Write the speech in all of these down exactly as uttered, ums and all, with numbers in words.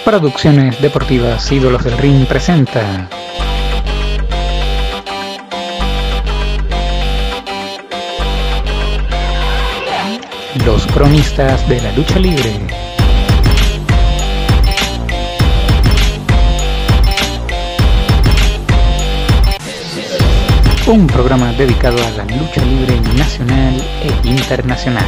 Producciones Deportivas Ídolos del Ring presenta Los Cronistas de la Lucha Libre. Un programa dedicado a la lucha libre nacional e internacional.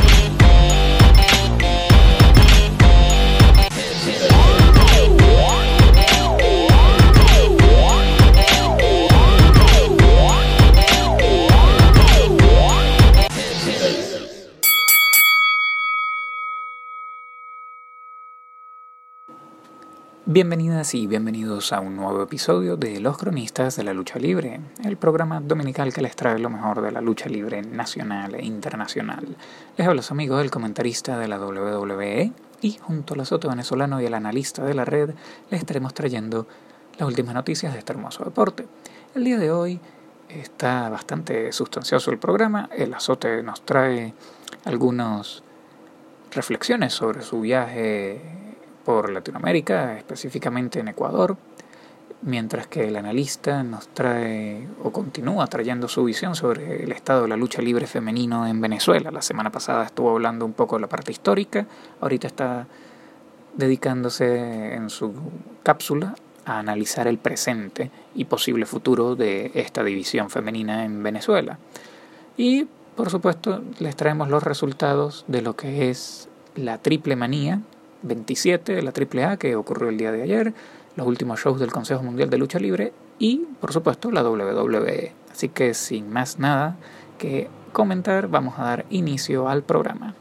Bienvenidas y bienvenidos a un nuevo episodio de Los Cronistas de la Lucha Libre, el programa dominical que les trae lo mejor de la lucha libre nacional e internacional. Les habla su amigo, el comentarista de la doble u doble u E, y junto al azote venezolano y el analista de la red, les estaremos trayendo las últimas noticias de este hermoso deporte. El día de hoy está bastante sustancioso el programa. El azote nos trae algunas reflexiones sobre su viaje por Latinoamérica, específicamente en Ecuador, mientras que el analista nos trae o continúa trayendo su visión sobre el estado de la lucha libre femenino en Venezuela. La semana pasada estuvo hablando un poco de la parte histórica, ahorita está dedicándose en su cápsula a analizar el presente y posible futuro de esta división femenina en Venezuela. Y, por supuesto, les traemos los resultados de lo que es la Triple Manía veintisiete de la Triple A que ocurrió el día de ayer, los últimos shows del Consejo Mundial de Lucha Libre y, por supuesto, la doble u doble u E. Así que, sin más nada que comentar, vamos a dar inicio al programa.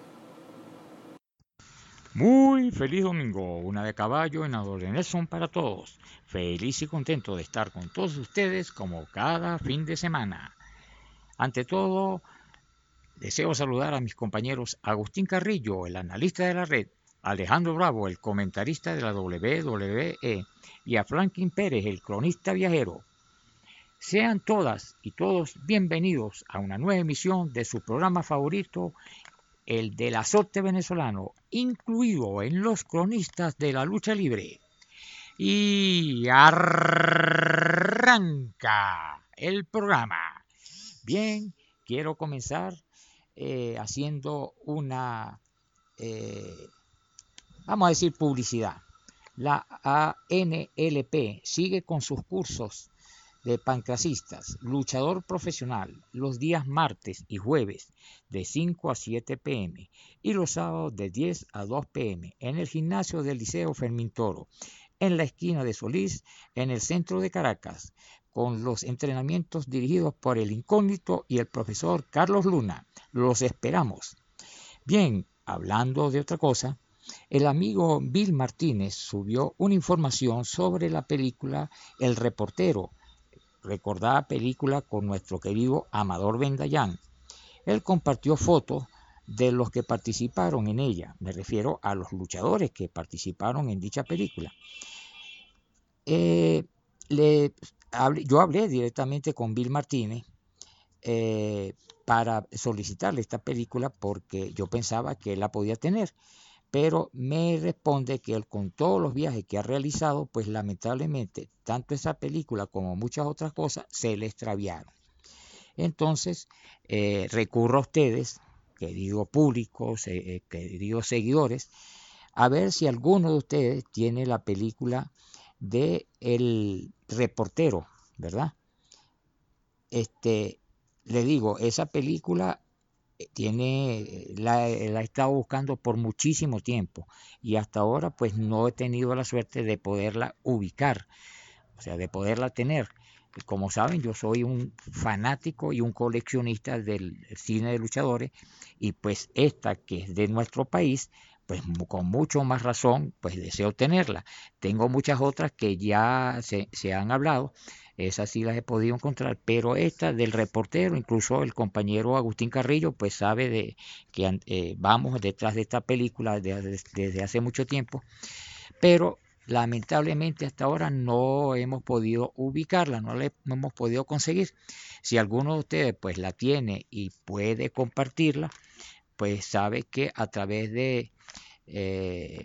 Muy feliz domingo, una de caballo en la de Nelson para todos. Feliz y contento de estar con todos ustedes como cada fin de semana. Ante todo, deseo saludar a mis compañeros Agustín Carrillo, el analista de la red, Alejandro Bravo, el comentarista de la doble u doble u E, y a Franklin Pérez, el cronista viajero. Sean todas y todos bienvenidos a una nueva emisión de su programa favorito, el del azote venezolano, incluido en los cronistas de la lucha libre. Y arranca el programa. Bien, quiero comenzar eh, haciendo una... Eh, Vamos a decir publicidad. La A N L P sigue con sus cursos de pancracistas, luchador profesional, los días martes y jueves de cinco a siete pe eme y los sábados de diez a dos pe eme en el gimnasio del Liceo Fermín Toro, en la esquina de Solís, en el centro de Caracas, con los entrenamientos dirigidos por el incógnito y el profesor Carlos Luna. Los esperamos. Bien, hablando de otra cosa, el amigo Bill Martínez subió una información sobre la película El Reportero, recordada película con nuestro querido Amador Bendayán. Él compartió fotos de los que participaron en ella, me refiero a los luchadores que participaron en dicha película. Eh, le, hablé, yo hablé directamente con Bill Martínez eh, para solicitarle esta película porque yo pensaba que él la podía tener. Pero me responde que él, con todos los viajes que ha realizado, pues lamentablemente tanto esa película como muchas otras cosas se le extraviaron. Entonces eh, recurro a ustedes, queridos públicos, eh, queridos seguidores, a ver si alguno de ustedes tiene la película de El Reportero, ¿verdad? Este, le digo, esa película tiene la, la he estado buscando por muchísimo tiempo y hasta ahora pues no he tenido la suerte de poderla ubicar, o sea, de poderla tener. Como saben, yo soy un fanático y un coleccionista del cine de luchadores y pues esta que es de nuestro país, pues con mucho más razón pues deseo tenerla. Tengo muchas otras que ya se, se han hablado. Esas sí las he podido encontrar, pero esta del Reportero, incluso el compañero Agustín Carrillo, pues sabe de que eh, vamos detrás de esta película desde, desde hace mucho tiempo, pero lamentablemente hasta ahora no hemos podido ubicarla, no la no hemos podido conseguir. Si alguno de ustedes pues la tiene y puede compartirla, pues sabe que a través de eh,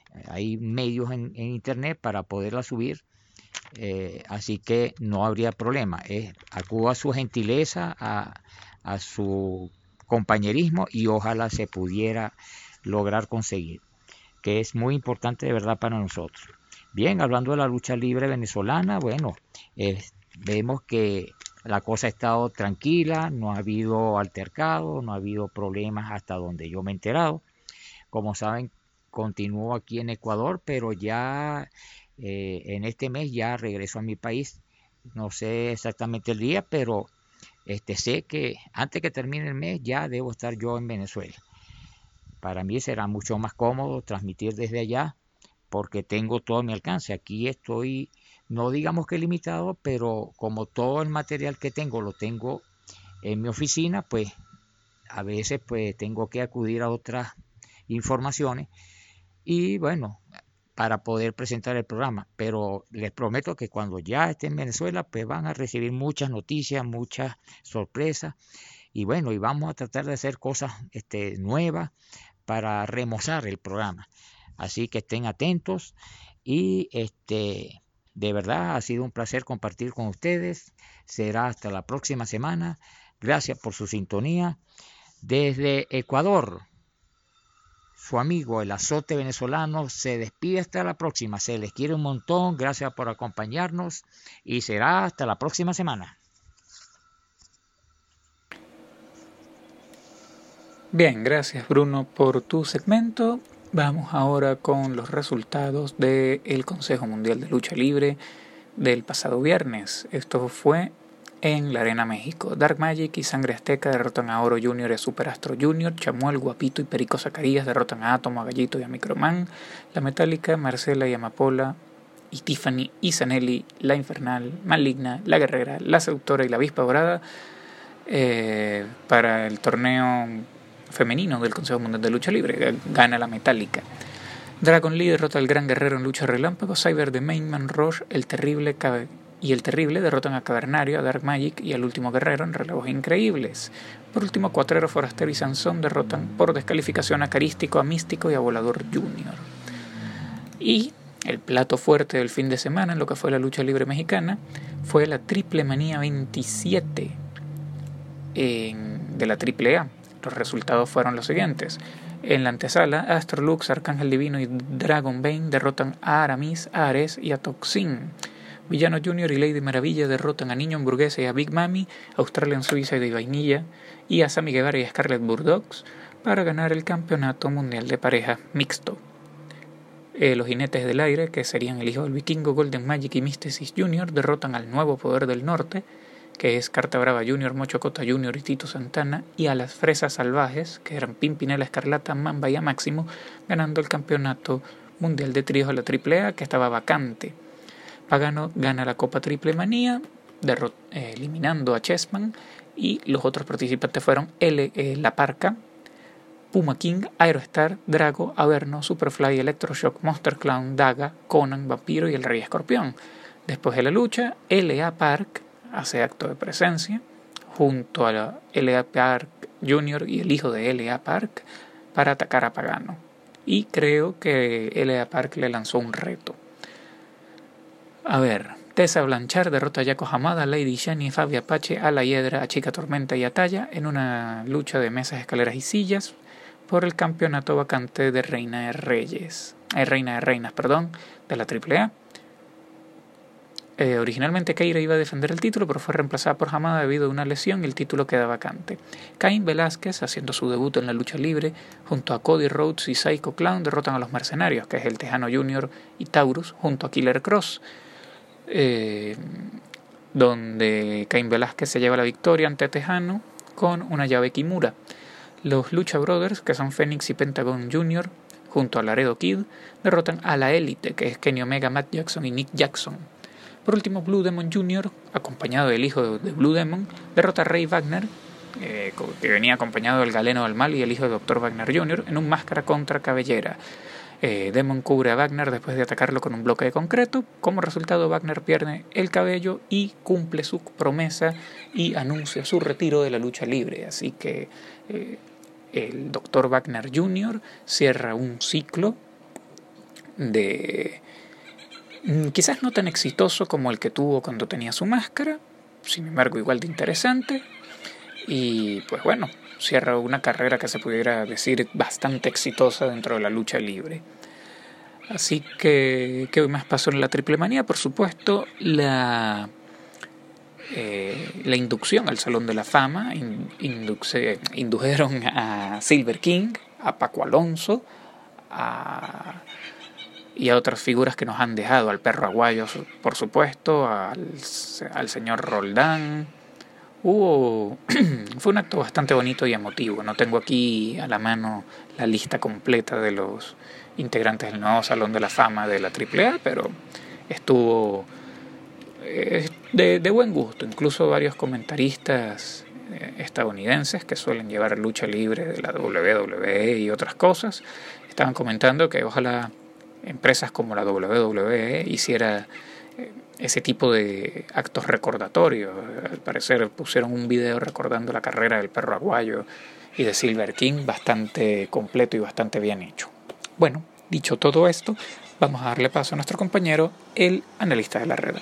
Hay medios en, en internet para poderla subir, eh, así que no habría problema. Eh, acudo a su gentileza, a, a su compañerismo y ojalá se pudiera lograr conseguir, que es muy importante de verdad para nosotros. Bien, hablando de la lucha libre venezolana, bueno, eh, vemos que la cosa ha estado tranquila, no ha habido altercado, no ha habido problemas hasta donde yo me he enterado. Como saben, continúo aquí en Ecuador, pero ya eh, en este mes ya regreso a mi país. No sé exactamente el día, pero este, sé que antes que termine el mes ya debo estar yo en Venezuela. Para mí será mucho más cómodo transmitir desde allá porque tengo todo a mi alcance. Aquí estoy, no digamos que limitado, pero como todo el material que tengo lo tengo en mi oficina, pues a veces pues tengo que acudir a otras informaciones y bueno, para poder presentar el programa. Pero les prometo que cuando ya esté en Venezuela, pues van a recibir muchas noticias, muchas sorpresas y bueno, y vamos a tratar de hacer cosas este, nuevas para remozar el programa. Así que estén atentos y este, de verdad ha sido un placer compartir con ustedes. Será hasta la próxima semana. Gracias por su sintonía. Desde Ecuador, su amigo el Azote Venezolano se despide hasta la próxima. Se les quiere un montón. Gracias por acompañarnos y será hasta la próxima semana. Bien, gracias Bruno por tu segmento. Vamos ahora con los resultados del Consejo Mundial de Lucha Libre del pasado viernes. Esto fue en la Arena México. Dark Magic y Sangre Azteca derrotan a Oro Junior y a Super Astro Junior. Chamuel, Guapito y Perico Zacarías derrotan a Átomo, a Gallito y a Microman. La Metálica, Marcela y Amapola y Tiffany y Zanelli, La Infernal, Maligna, La Guerrera, La Seductora y La Avispa Dorada eh, para el torneo femenino del Consejo Mundial de Lucha Libre. Gana la Metálica. Dragon Lee derrota al Gran Guerrero en lucha relámpago. Cyber de Mainman Rush, el terrible y el terrible derrotan a Cavernario, a Dark Magic y al último guerrero en relevos increíbles. Por último, Cuatrero, Forastero y Sansón derrotan por descalificación a Carístico, a Místico y a Volador Junior. Y el plato fuerte del fin de semana en lo que fue la lucha libre mexicana fue la Triple Manía veintisiete en, de la Triple A. Los resultados fueron los siguientes. En la antesala, Astrolux, Arcángel Divino y Dragon Bane derrotan a Aramis, a Ares y a Toxin. Villano Junior y Lady Maravilla derrotan a Niño Hamburguesa y a Big Mami, Australian Suicide y Vainilla, y a Sammy Guevara y a Scarlett Bulldogs para ganar el Campeonato Mundial de Pareja Mixto. Eh, los Jinetes del Aire, que serían el Hijo del Vikingo, Golden Magic y Mysticis Junior, derrotan al Nuevo Poder del Norte, que es Carta Brava Junior, Mochocota Junior y Tito Santana, y a las Fresas Salvajes, que eran Pimpinela, Escarlata, Mamba y a Máximo, ganando el Campeonato Mundial de Tríos de la Triple A, que estaba vacante. Pagano gana la Copa Triple Manía, derrot- eh, eliminando a Chessman, y los otros participantes fueron L, eh, La Parca, Puma King, Aerostar, Drago, Averno, Superfly, Electroshock, Monster Clown, Daga, Conan, Vampiro y el Rey Escorpión. Después de la lucha, L A Park hace acto de presencia junto a la L A Park Junior y el hijo de L A Park para atacar a Pagano. Y creo que L A Park le lanzó un reto. A ver, Tessa Blanchard derrota a Yako Hamada, Lady Shani, Fabi Apache, a La Hiedra, a Chica Tormenta y a Talla en una lucha de mesas, escaleras y sillas por el campeonato vacante de Reina de Reyes, eh, Reina de Reinas, perdón, de la Triple A. Eh, originalmente Keira iba a defender el título, pero fue reemplazada por Hamada debido a una lesión y el título queda vacante. Caín Velázquez, haciendo su debut en la lucha libre, junto a Cody Rhodes y Psycho Clown, derrotan a los Mercenarios, que es el Tejano Junior y Taurus, junto a Killer Cross, eh, donde Caín Velázquez se lleva la victoria ante Tejano con una llave Kimura. Los Lucha Brothers, que son Fénix y Pentagon Junior, junto a Laredo Kid, derrotan a la Élite, que es Kenny Omega, Matt Jackson y Nick Jackson. Por último, Blue Demon Junior, acompañado del hijo de Blue Demon, derrota a Ray Wagner, eh, que venía acompañado del Galeno del Mal y el hijo de doctor Wagner Junior, en un máscara contra cabellera. Eh, Demon cubre a Wagner después de atacarlo con un bloque de concreto. Como resultado, Wagner pierde el cabello y cumple su promesa y anuncia su retiro de la lucha libre. Así que eh, el doctor Wagner Junior cierra un ciclo de quizás no tan exitoso como el que tuvo cuando tenía su máscara, sin embargo igual de interesante, y pues bueno, cierra una carrera que se pudiera decir bastante exitosa dentro de la lucha libre. Así que, ¿qué más pasó en la Triple Manía? Por supuesto, la, eh, la inducción al Salón de la Fama. Induce, indujeron a Silver King, a Paco Alonso, a, y a otras figuras que nos han dejado, al Perro Aguayo, por supuesto, al, al señor Roldán. Hubo fue un acto bastante bonito y emotivo. No tengo aquí a la mano la lista completa de los integrantes del nuevo Salón de la Fama de la Triple A, pero estuvo eh, de, de buen gusto. Incluso varios comentaristas eh, estadounidenses que suelen llevar lucha libre de la doble u doble u E y otras cosas estaban comentando que ojalá empresas como la doble u doble u E hiciera eh, ese tipo de actos recordatorios. Al parecer pusieron un video recordando la carrera del Perro Aguayo y de Silver King bastante completo y bastante bien hecho. Bueno, dicho todo esto, vamos a darle paso a nuestro compañero, el analista de la red.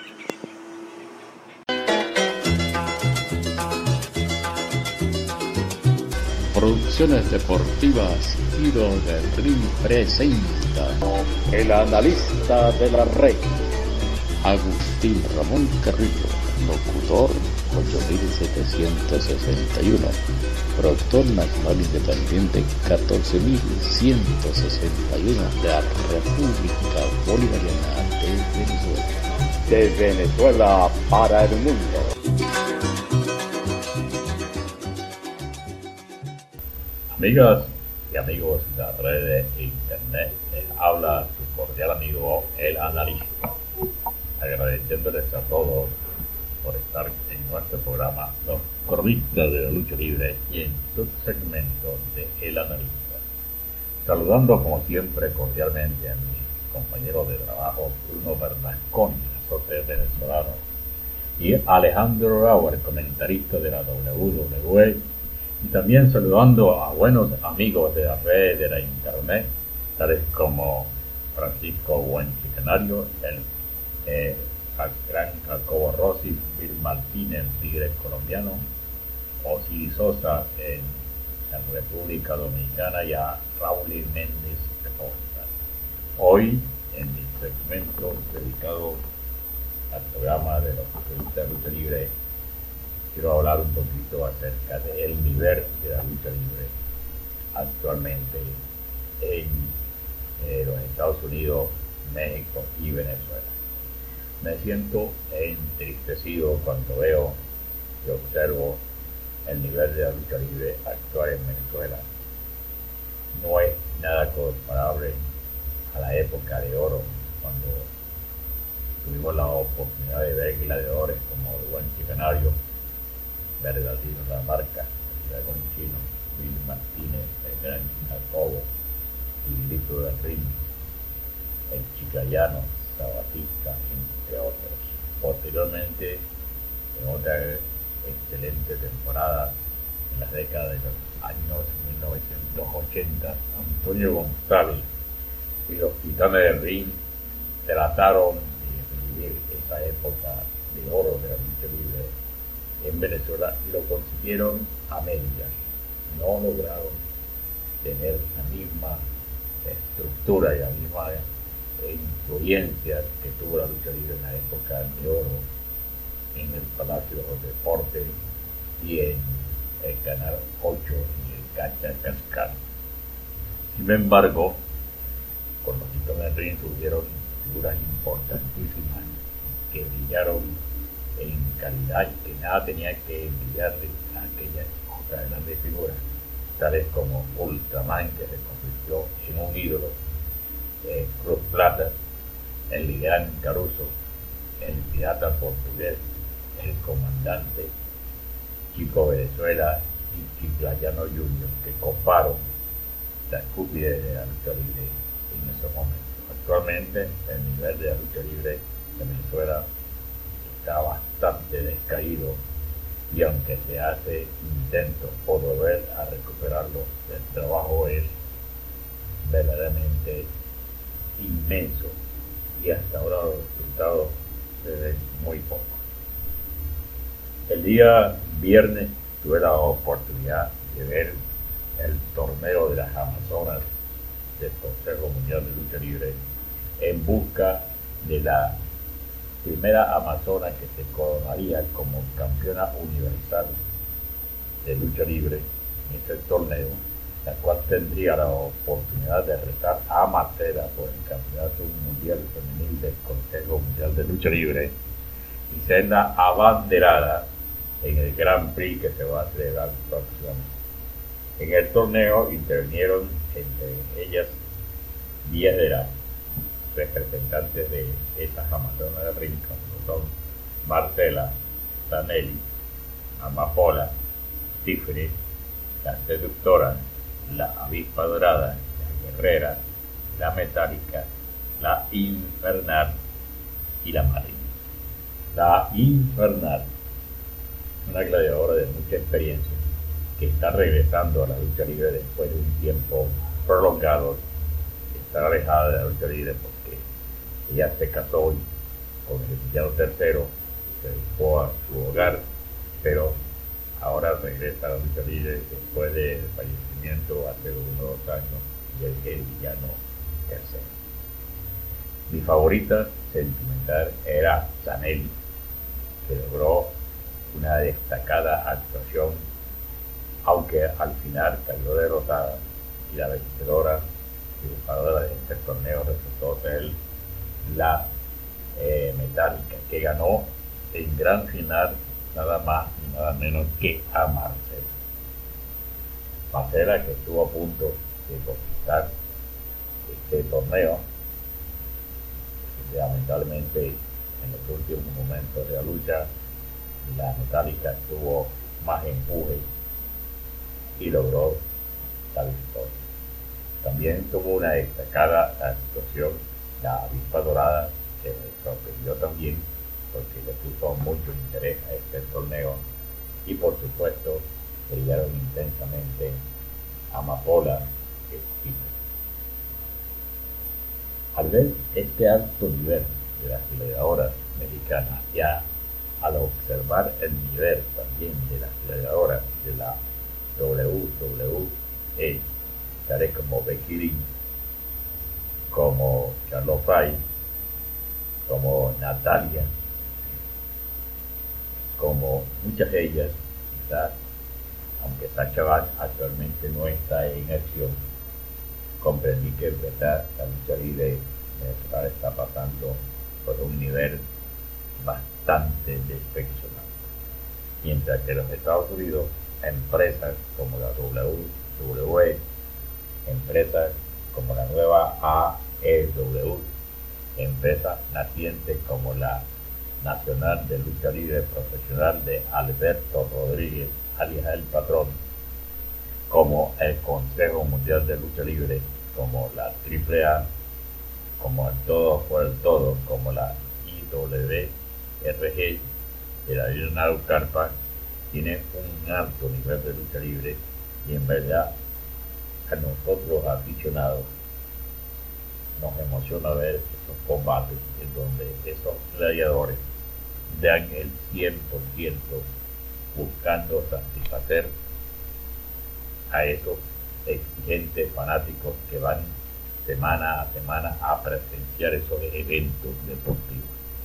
Producciones Deportivas Tiro del Ring presenta el analista de la red, Agustín Ramón Carrillo, locutor ocho mil setecientos sesenta y uno, productor nacional independiente catorce mil ciento sesenta y uno de la República Bolivariana de Venezuela. De Venezuela para el mundo. Amigas y amigos de la red de internet, les habla su cordial amigo el analista, agradeciéndoles a todos por estar en nuestro programa Los Cronistas de la Lucha Libre y en su segmento de El Analista. Saludando como siempre cordialmente a mis compañeros de trabajo Bruno Bernasconi, azote venezolano, y Alejandro Rauer, comentarista de la doble u doble u E, y también saludando a buenos amigos de la red de la internet, tales como Francisco Buenchi Canario, el eh, gran Jacobo Rossi, Bill Martínez, Tigre colombiano, Osiris Sosa en la República Dominicana y a Raúl Méndez Costa. Hoy, en mi segmento dedicado al programa de los periodistas de lucha libre, quiero hablar un poquito acerca del nivel de la lucha libre actualmente en eh, los Estados Unidos, México y Venezuela. Me siento entristecido cuando veo y observo el nivel de la lucha libre actual en Venezuela. No es nada comparable a la época de oro, cuando tuvimos la oportunidad de ver gladiadores como el Buenchi Canario, Bernardino La Marca, el Dragón Chino, Bill Martínez, el gran Jacobo, Miguelito del Ring, el Chiclayano, Sabatista, entre otros. Posteriormente, en otra excelente temporada, en las décadas de los años mil novecientos ochenta, Antonio González y los Titanes del Ring trataron de vivir esa época de oro de la lucha libre en Venezuela y lo consiguieron a medias. No lograron tener la misma estructura y la misma influencia que tuvo la lucha libre en la época de oro en el Palacio de los Deportes y en el Canal ocho y el Cacha Cascán. Sin embargo, con los Titanes del Ring surgieron figuras importantísimas que brillaron en calidad y que nada tenía que envidiarle a aquellas otras grandes figuras, tales como Ultraman, que se convirtió en un ídolo, eh, Cruz Plata, el gran Caruso, el pirata portugués, el comandante, Chico Venezuela y Chiclayano Junior, que coparon la estupidez de la lucha libre en esos momentos. Actualmente el nivel de la lucha libre de Venezuela está bastante descaído, y aunque se hace intentos por volver a recuperarlo, el trabajo es verdaderamente inmenso y hasta ahora los resultados se ven muy poco. El día viernes tuve la oportunidad de ver el torneo de las Amazonas del Consejo Mundial de Lucha Libre en busca de la primera amazona que se coronaría como campeona universal de lucha libre en ese torneo, la cual tendría la oportunidad de retar a Marcela por el campeonato mundial femenil del Consejo Mundial de Lucha Libre y ser la abanderada en el Grand Prix que se va a celebrar próximamente. En el torneo intervinieron entre ellas diez de las representantes de esas amazonas de ring, como son Marcela, Zanelli, Amapola, Tiffany, la seductora, la avispa dorada, la guerrera, la metálica, la infernal y la marina. La infernal, una gladiadora de mucha experiencia que está regresando a la lucha libre después de un tiempo prolongado, está alejada de la lucha libre porque ella se casó con el licenciado tercero, se dedicó a su hogar, pero ahora regresa a la lucha libre después del fallecimiento hace unos dos años del villano tercero. Mi favorita sentimental era Zanelli, que logró una destacada actuación, aunque al final cayó derrotada, y la vencedora triunfadora de este torneo resultó ser la eh, metálica, que ganó en gran final nada más y nada menos que a Marcela. Marcela, que estuvo a punto de conquistar este torneo, lamentablemente en los últimos momentos de la lucha la metálica tuvo más empuje y logró la victoria. También tuvo una destacada actuación la avispa dorada, que me sorprendió también porque le puso mucho interés a este torneo, y por supuesto brillaron intensamente Amapola y Tiffany. Al ver este alto nivel de las gladiadoras mexicanas, ya al observar el nivel también de las gladiadoras de la W W E, tales como Becky Lynch, como Charlotte Fry, como Natalia, como muchas de ellas, quizás, aunque Sacha Banks actualmente no está en acción, comprendí que en verdad la lucha libre venezolana está pasando por un nivel bastante despeccionado. Mientras que en los Estados Unidos, empresas como la W W E, empresas como la nueva A E W, empresas nacientes como la Nacional de Lucha Libre Profesional de Alberto Rodríguez, alias El Patrón, como el Consejo Mundial de Lucha Libre, como la Triple A, como el Todo por el Todo, como la I W R G de la Leonardo Carpa, tiene un alto nivel de lucha libre, y en verdad a nosotros aficionados nos emociona ver esos combates en donde esos gladiadores dan el cien por ciento buscando satisfacer a esos exigentes fanáticos que van semana a semana a presenciar esos eventos deportivos.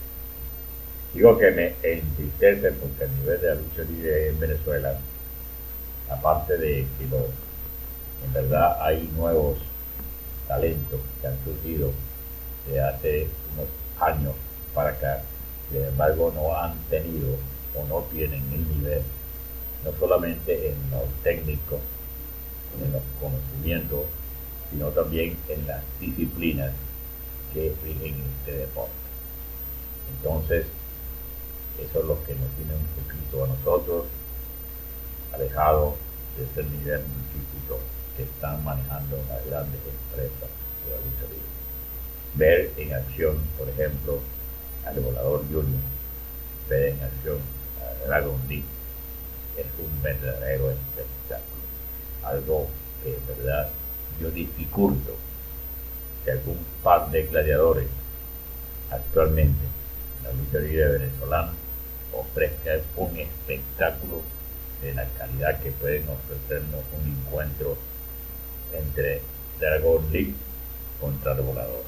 Digo que me entristece porque a nivel de la lucha libre en Venezuela, aparte de que lo, en verdad hay nuevos talentos que han surgido de hace unos años para acá, sin embargo no han tenido o no tienen el nivel, no solamente en los técnicos, en los conocimientos, sino también en las disciplinas que rigen este deporte. Entonces, eso es lo que nos tiene un poquito a nosotros alejados de ese nivel científico que están manejando las grandes empresas de la lucha libre. Ver en acción, por ejemplo, al Volador Junior, ver en acción a Dragon Lee, es un verdadero espectáculo, algo que en verdad yo dificulto que algún par de gladiadores actualmente en la lucha libre venezolana ofrezca un espectáculo de la calidad que pueden ofrecernos un encuentro entre Dragon Lee contra el Volador.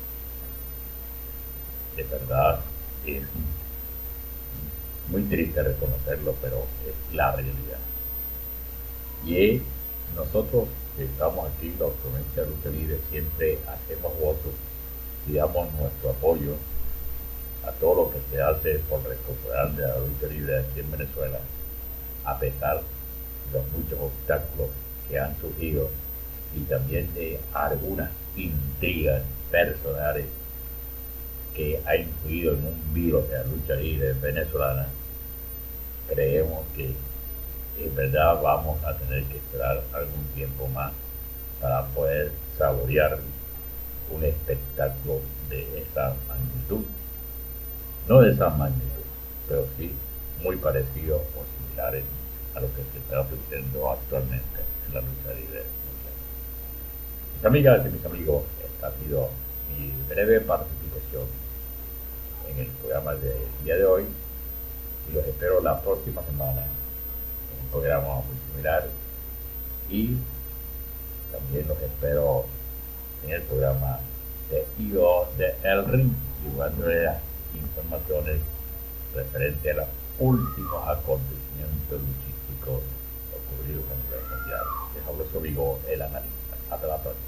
De verdad es muy triste reconocerlo, pero es la realidad. Y nosotros que estamos aquí, los cronistas de lucha libre, siempre hacemos votos y damos nuestro apoyo a todo lo que se hace por recuperar de la lucha libre aquí en Venezuela, a pesar de los muchos obstáculos que han surgido y también de algunas intrigas personales que ha influido en un virus de la lucha libre venezolana. Creemos que en verdad vamos a tener que esperar algún tiempo más para poder saborear un espectáculo de esa magnitud. No de esa magnitud, pero sí muy parecido o similares a lo que se está ofreciendo actualmente en la lucha libre mundial. Mis amigas y mis amigos, esta ha sido mi breve participación en el programa del día de hoy y los espero la próxima semana en un programa muy similar, y también los espero en el programa de I O de El Ring, llevándole las informaciones referentes a los últimos acontecimientos luchísticos ocurridos a nivel mundial. Les hablo su amigo el analista. Hasta la próxima.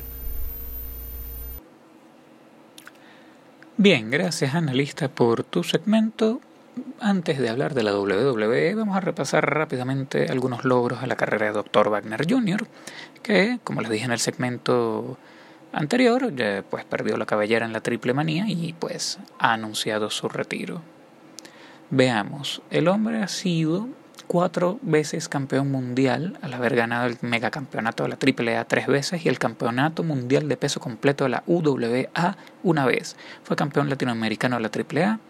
Bien, gracias analista por tu segmento. Antes de hablar de la doble u doble u E, vamos a repasar rápidamente algunos logros a la carrera de doctor Wagner junior, que, como les dije en el segmento anterior, ya, pues perdió la cabellera en la Triple Manía y pues ha anunciado su retiro. Veamos, el hombre ha sido cuatro veces campeón mundial al haber ganado el megacampeonato de la Triple A tres veces y el campeonato mundial de peso completo de la U W A una vez. Fue campeón latinoamericano de la Triple A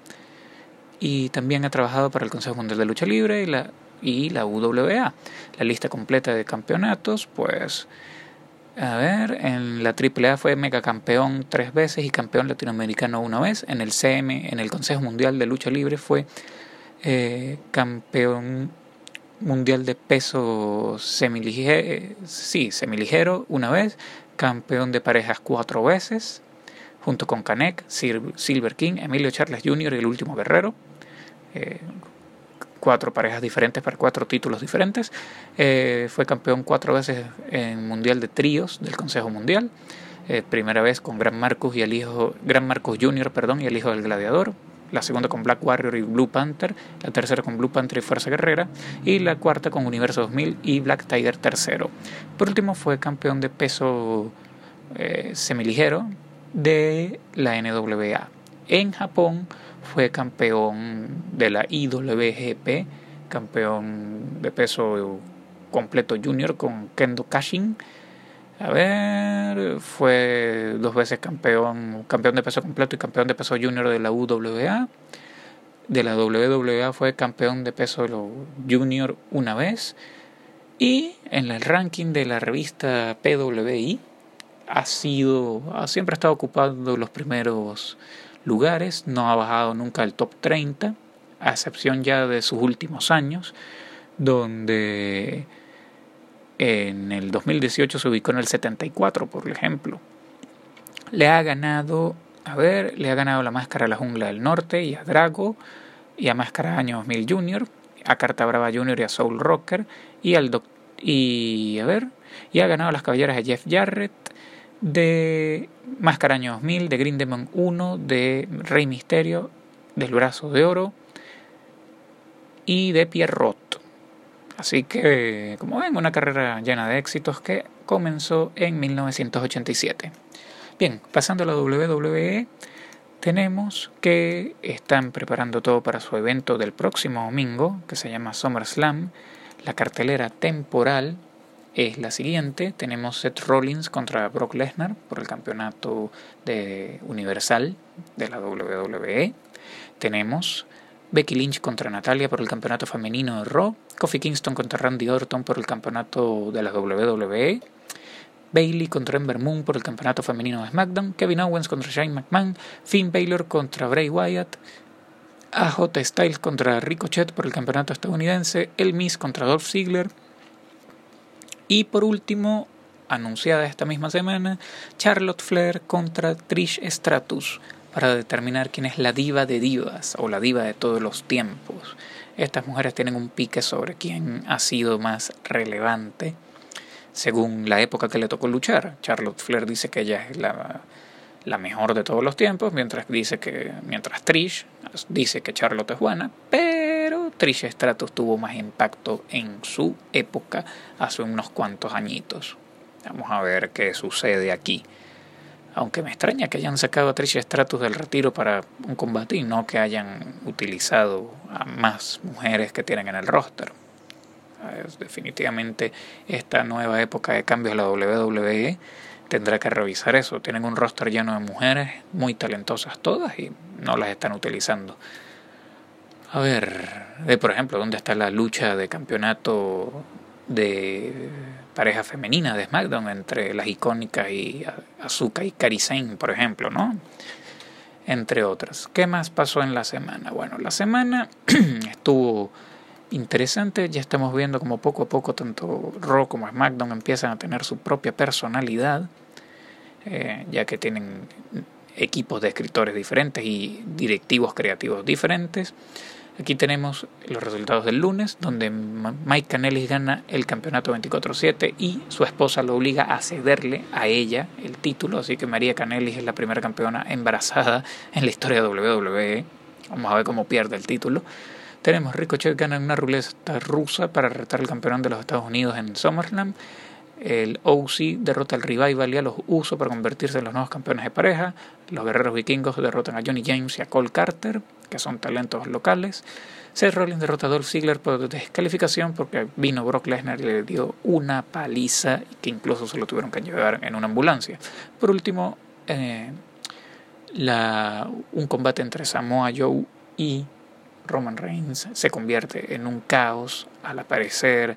y también ha trabajado para el Consejo Mundial de Lucha Libre y la, y la U W A. La lista completa de campeonatos, pues, a ver, en la Triple A fue megacampeón tres veces y campeón latinoamericano una vez. En el C M, en el Consejo Mundial de Lucha Libre, fue eh, campeón mundial de peso semiligero, sí, semiligero una vez, campeón de parejas cuatro veces, junto con Canek, Silver King, Emilio Charles junior y el Último Guerrero. Eh, cuatro parejas diferentes para cuatro títulos diferentes. Eh, fue campeón cuatro veces en Mundial de Tríos del Consejo Mundial. Eh, primera vez con Gran Marcus y el hijo, Gran Marcus junior, perdón, y el hijo del Gladiador. La segunda con Black Warrior y Blue Panther. La tercera con Blue Panther y Fuerza Guerrera. Y la cuarta con Universo dos mil y Black Tiger tercero. Por último fue campeón de peso eh, semiligero de la N W A. En Japón fue campeón de la I W G P, campeón de peso completo junior con Kendo Kashin. A ver, fue dos veces campeón, campeón de peso completo y campeón de peso junior de la U W A. De la W W A fue campeón de peso junior una vez. Y en el ranking de la revista P W I ha sido, ha siempre estado ocupando los primeros lugares, no ha bajado nunca al top treinta, a excepción ya de sus últimos años, donde en el dos mil dieciocho se ubicó en el setenta y cuatro, por ejemplo. Le ha ganado, a ver, le ha ganado la Máscara a la Jungla del Norte y a Drago, y a Máscara Año dos mil junior, a Carta Brava junior y a Soul Rocker, y al doc, y a ver, y ha ganado las caballeras de Jeff Jarrett, de Máscara Año dos mil, de Green Demon uno, de Rey Misterio, del Brazo de Oro y de Pierrot. Así que, como ven, una carrera llena de éxitos que comenzó en mil novecientos ochenta y siete. Bien, pasando a la W W E, tenemos que están preparando todo para su evento del próximo domingo, que se llama SummerSlam. La cartelera temporal es la siguiente. Tenemos Seth Rollins contra Brock Lesnar por el campeonato de Universal de la W W E. Tenemos Becky Lynch contra Natalia por el campeonato femenino de Raw. Kofi Kingston contra Randy Orton por el campeonato de la W W E. Bayley contra Ember Moon por el campeonato femenino de SmackDown, Kevin Owens contra Shane McMahon, Finn Balor contra Bray Wyatt, A J Styles contra Ricochet por el campeonato estadounidense, El Miz contra Dolph Ziggler y por último, anunciada esta misma semana, Charlotte Flair contra Trish Stratus para determinar quién es la diva de divas o la diva de todos los tiempos. Estas mujeres tienen un pique sobre quién ha sido más relevante según la época que le tocó luchar. Charlotte Flair dice que ella es la, la mejor de todos los tiempos, mientras dice que mientras Trish dice que Charlotte es buena, pero Trish Stratus tuvo más impacto en su época hace unos cuantos añitos. Vamos a ver qué sucede aquí. Aunque me extraña que hayan sacado a Trish Stratus del retiro para un combate y no que hayan utilizado a más mujeres que tienen en el roster. Definitivamente esta nueva época de cambios de la W W E tendrá que revisar eso. Tienen un roster lleno de mujeres muy talentosas todas y no las están utilizando. A ver, de, por ejemplo, ¿dónde está la lucha de campeonato de pareja femenina de SmackDown entre las icónicas y Asuka y Kairi Sane, por ejemplo, ¿no? Entre otras. ¿Qué más pasó en la semana? Bueno, la semana estuvo interesante. Ya estamos viendo como poco a poco tanto Raw como SmackDown empiezan a tener su propia personalidad, eh, ya que tienen equipos de escritores diferentes y directivos creativos diferentes. Aquí tenemos los resultados del lunes, donde Mike Kanellis gana el campeonato veinticuatro siete y su esposa lo obliga a cederle a ella el título, así que María Kanellis es la primera campeona embarazada en la historia de W W E. Vamos a ver cómo pierde el título. Tenemos Ricochet gana una ruleta rusa para retar al campeón de los Estados Unidos en SummerSlam. El O C derrota al Revival y a los Usos para convertirse en los nuevos campeones de pareja. Los Guerreros Vikingos derrotan a Johnny James y a Cole Carter, que son talentos locales. Seth Rollins derrota a Dolph Ziggler por descalificación porque vino Brock Lesnar y le dio una paliza que incluso se lo tuvieron que llevar en una ambulancia. Por último, eh, la, un combate entre Samoa Joe y Roman Reigns se convierte en un caos al aparecer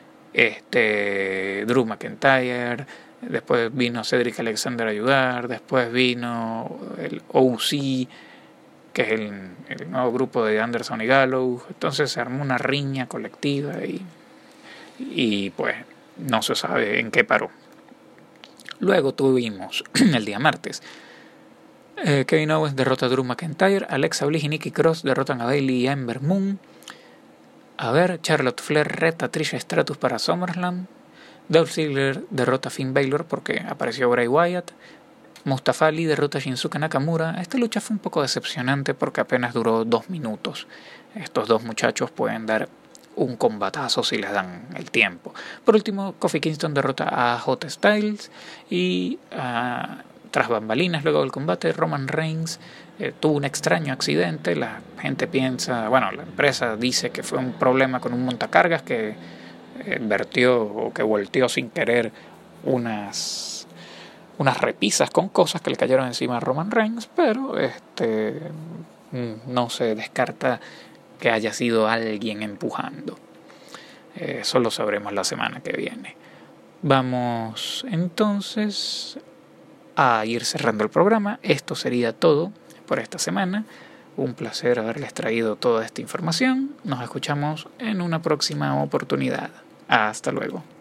este Drew McIntyre, después vino Cedric Alexander a ayudar, después vino el O C, que es el, el nuevo grupo de Anderson y Gallows. Entonces se armó una riña colectiva y, y pues no se sabe en qué paró. Luego tuvimos el día martes eh, Kevin Owens derrota a Drew McIntyre, Alexa Bliss y Nikki Cross derrotan a Bayley y a Ember Moon. A ver, Charlotte Flair reta a Trish Stratus para SummerSlam. Dolph Ziggler derrota a Finn Balor porque apareció Bray Wyatt. Mustafa Ali derrota a Shinsuke Nakamura. Esta lucha fue un poco decepcionante porque apenas duró dos minutos. Estos dos muchachos pueden dar un combatazo si les dan el tiempo. Por último, Kofi Kingston derrota a J Styles y uh, tras bambalinas luego del combate Roman Reigns Eh, tuvo un extraño accidente. La gente piensa, bueno, la empresa dice que fue un problema con un montacargas que eh, vertió o que volteó sin querer unas unas repisas con cosas que le cayeron encima a Roman Reigns, pero este no se descarta que haya sido alguien empujando. Eh, eso lo sabremos la semana que viene. Vamos entonces a ir cerrando el programa. Esto sería todo por esta semana. Un placer haberles traído toda esta información. Nos escuchamos en una próxima oportunidad. Hasta luego.